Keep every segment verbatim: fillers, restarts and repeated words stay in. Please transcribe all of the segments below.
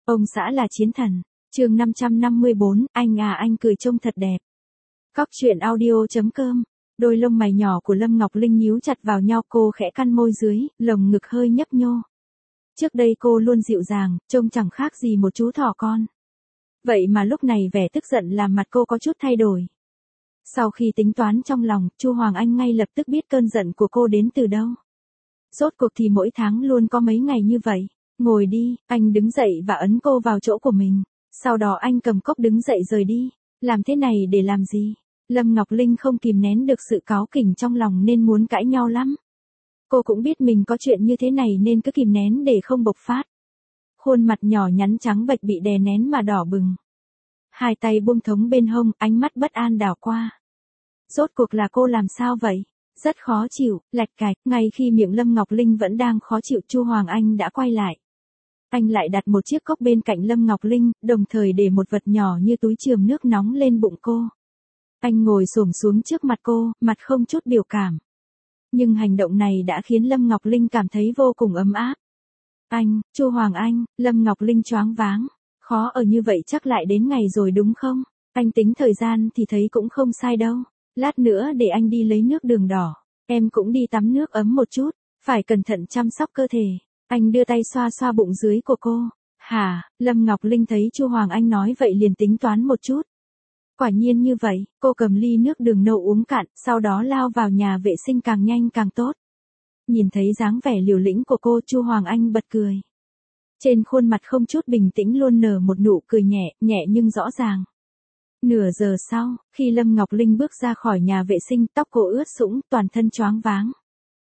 Ông xã là chiến thần. Chương năm trăm năm mươi bốn, anh à anh cười trông thật đẹp. Cóc truyện audio chấm com. Đôi lông mày nhỏ của Lâm Ngọc Linh nhíu chặt vào nhau, cô khẽ cắn môi dưới, lồng ngực hơi nhấp nhô. Trước đây cô luôn dịu dàng, trông chẳng khác gì một chú thỏ con. Vậy mà lúc này vẻ tức giận làm mặt cô có chút thay đổi. Sau khi tính toán trong lòng, Chu Hoàng Anh ngay lập tức biết cơn giận của cô đến từ đâu. Rốt cuộc thì mỗi tháng luôn có mấy ngày như vậy. Ngồi đi, anh đứng dậy và ấn cô vào chỗ của mình. Sau đó anh cầm cốc đứng dậy rời đi. Làm thế này để làm gì? Lâm Ngọc Linh không kìm nén được sự cáu kỉnh trong lòng nên muốn cãi nhau lắm. Cô cũng biết mình có chuyện như thế này nên cứ kìm nén để không bộc phát. Khuôn mặt nhỏ nhắn trắng bệch bị đè nén mà đỏ bừng. Hai tay buông thống bên hông, ánh mắt bất an đảo qua. Rốt cuộc là cô làm sao vậy? Rất khó chịu, lạch cạch. Ngay khi miệng Lâm Ngọc Linh vẫn đang khó chịu, Chu Hoàng Anh đã quay lại. Anh lại đặt một chiếc cốc bên cạnh Lâm Ngọc Linh, đồng thời để một vật nhỏ như túi chườm nước nóng lên bụng cô. Anh ngồi xổm xuống trước mặt cô, mặt không chút biểu cảm. Nhưng hành động này đã khiến Lâm Ngọc Linh cảm thấy vô cùng ấm áp. Anh, Chu Hoàng Anh, Lâm Ngọc Linh choáng váng. Khó ở như vậy chắc lại đến ngày rồi đúng không? Anh tính thời gian thì thấy cũng không sai đâu. Lát nữa để anh đi lấy nước đường đỏ. Em cũng đi tắm nước ấm một chút. Phải cẩn thận chăm sóc cơ thể. Anh đưa tay xoa xoa bụng dưới của cô. Hả? Lâm Ngọc Linh thấy Chu Hoàng Anh nói vậy liền tính toán một chút. Quả nhiên như vậy, cô cầm ly nước đường nâu uống cạn, sau đó lao vào nhà vệ sinh càng nhanh càng tốt. Nhìn thấy dáng vẻ liều lĩnh của cô, Chu Hoàng Anh bật cười. Trên khuôn mặt không chút bình tĩnh luôn nở một nụ cười nhẹ, nhẹ nhưng rõ ràng. Nửa giờ sau, khi Lâm Ngọc Linh bước ra khỏi nhà vệ sinh, tóc cô ướt sũng, toàn thân choáng váng.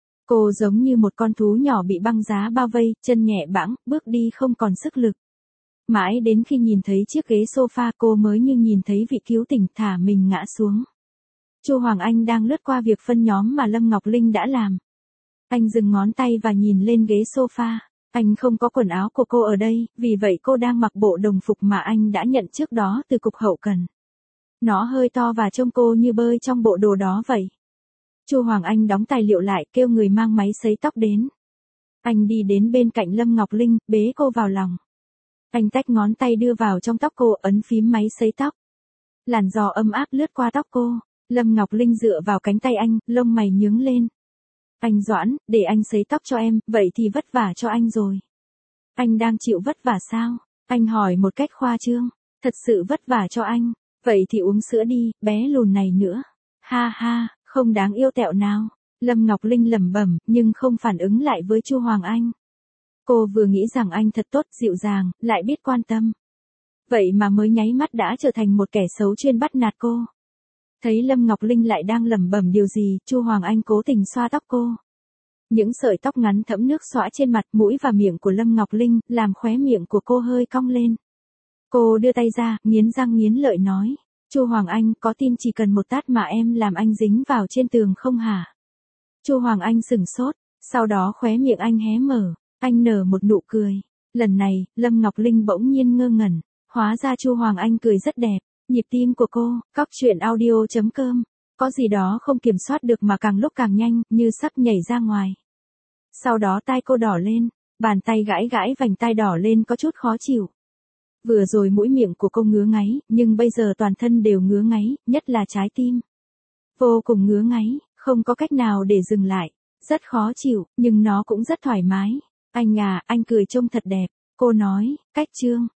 Cô giống như một con thú nhỏ bị băng giá bao vây, chân nhẹ bẫng, bước đi không còn sức lực. Mãi đến khi nhìn thấy chiếc ghế sofa cô mới như nhìn thấy vị cứu tinh thả mình ngã xuống. Chu Hoàng Anh đang lướt qua việc phân nhóm mà Lâm Ngọc Linh đã làm. Anh dừng ngón tay và nhìn lên ghế sofa. Anh không có quần áo của cô ở đây, vì vậy cô đang mặc bộ đồng phục mà anh đã nhận trước đó từ cục hậu cần. Nó hơi to và trông cô như bơi trong bộ đồ đó vậy. Chu Hoàng Anh đóng tài liệu lại, kêu người mang máy sấy tóc đến. Anh đi đến bên cạnh Lâm Ngọc Linh, bế cô vào lòng. Anh tách ngón tay đưa vào trong tóc cô, ấn phím máy sấy tóc. Làn gió ấm áp lướt qua tóc cô. Lâm Ngọc Linh dựa vào cánh tay anh, lông mày nhướng lên. Anh Doãn, để anh sấy tóc cho em, vậy thì vất vả cho anh rồi. Anh đang chịu vất vả sao? Anh hỏi một cách khoa trương. Thật sự vất vả cho anh. Vậy thì uống sữa đi, bé lùn này nữa. Ha ha, không đáng yêu tẹo nào. Lâm Ngọc Linh lẩm bẩm, nhưng không phản ứng lại với Chu Hoàng Anh. Cô vừa nghĩ rằng anh thật tốt, dịu dàng, lại biết quan tâm. Vậy mà mới nháy mắt đã trở thành một kẻ xấu chuyên bắt nạt cô. Thấy Lâm Ngọc Linh lại đang lẩm bẩm điều gì, Chu Hoàng Anh cố tình xoa tóc cô. Những sợi tóc ngắn thấm nước xõa trên mặt, mũi và miệng của Lâm Ngọc Linh, làm khóe miệng của cô hơi cong lên. Cô đưa tay ra, nghiến răng nghiến lợi nói. Chu Hoàng Anh, có tin chỉ cần một tát mà em làm anh dính vào trên tường không hả? Chu Hoàng Anh sửng sốt, sau đó khóe miệng anh hé mở. Anh nở một nụ cười. Lần này, Lâm Ngọc Linh bỗng nhiên ngơ ngẩn. Hóa ra Chu Hoàng Anh cười rất đẹp. Nhịp tim của cô, cóc truyện audio chấm com. Có gì đó không kiểm soát được mà càng lúc càng nhanh, như sắp nhảy ra ngoài. Sau đó tai cô đỏ lên. Bàn tay gãi gãi vành tai đỏ lên có chút khó chịu. Vừa rồi mũi miệng của cô ngứa ngáy, nhưng bây giờ toàn thân đều ngứa ngáy, nhất là trái tim. Vô cùng ngứa ngáy, không có cách nào để dừng lại. Rất khó chịu, nhưng nó cũng rất thoải mái. Anh à, anh cười trông thật đẹp. Cô nói, cách chương.